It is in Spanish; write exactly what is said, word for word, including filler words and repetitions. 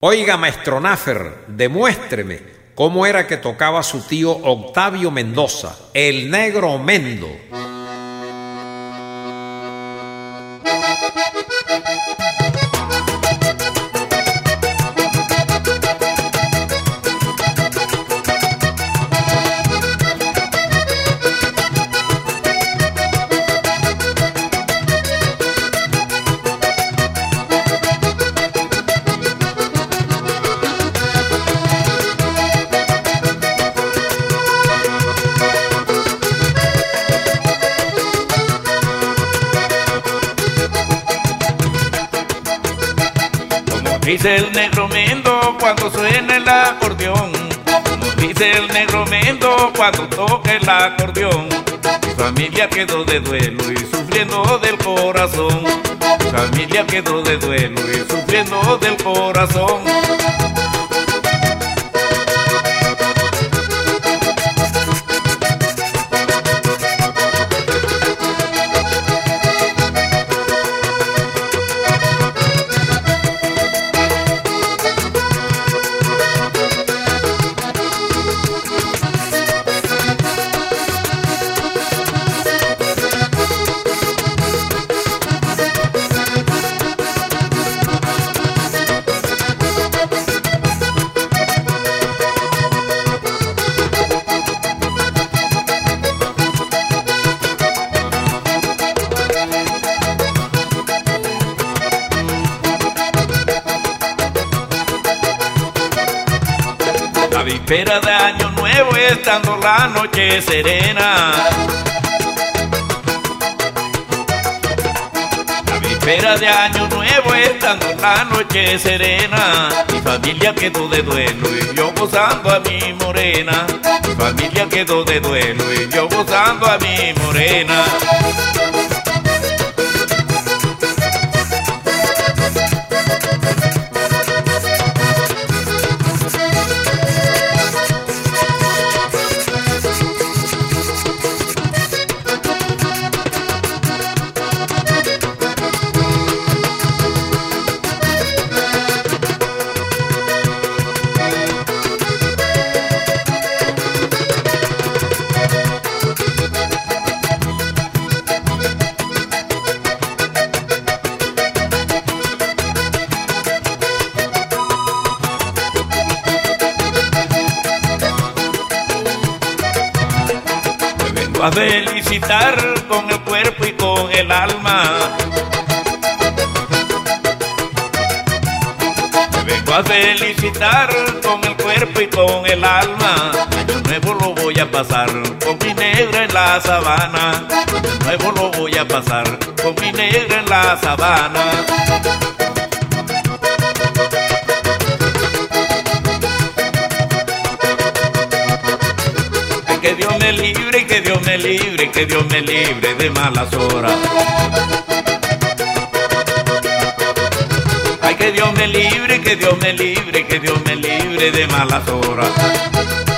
Oiga, maestro Náfer, demuéstreme cómo era que tocaba su tío Octavio Mendoza, el Negro Mendo. Dice el Negro Mendo cuando suena el acordeón, como dice el Negro Mendo cuando toca el acordeón. Mi familia quedó de duelo y sufriendo del corazón. Mi familia quedó de duelo y sufriendo del corazón. La víspera de Año Nuevo, estando la noche serena. La víspera de Año Nuevo, estando la noche serena. Mi familia quedó de duelo y yo gozando a mi morena. Mi familia quedó de duelo y yo gozando a mi morena. A felicitar con el cuerpo y con el alma. Me vengo a felicitar con el cuerpo y con el alma. Año nuevo lo voy a pasar con mi negra en la sabana. Año nuevo lo voy a pasar con mi negra en la sabana. Que Dios me libre, que Dios me libre, que Dios me libre de malas horas. Ay, que Dios me libre, que Dios me libre, que Dios me libre de malas horas.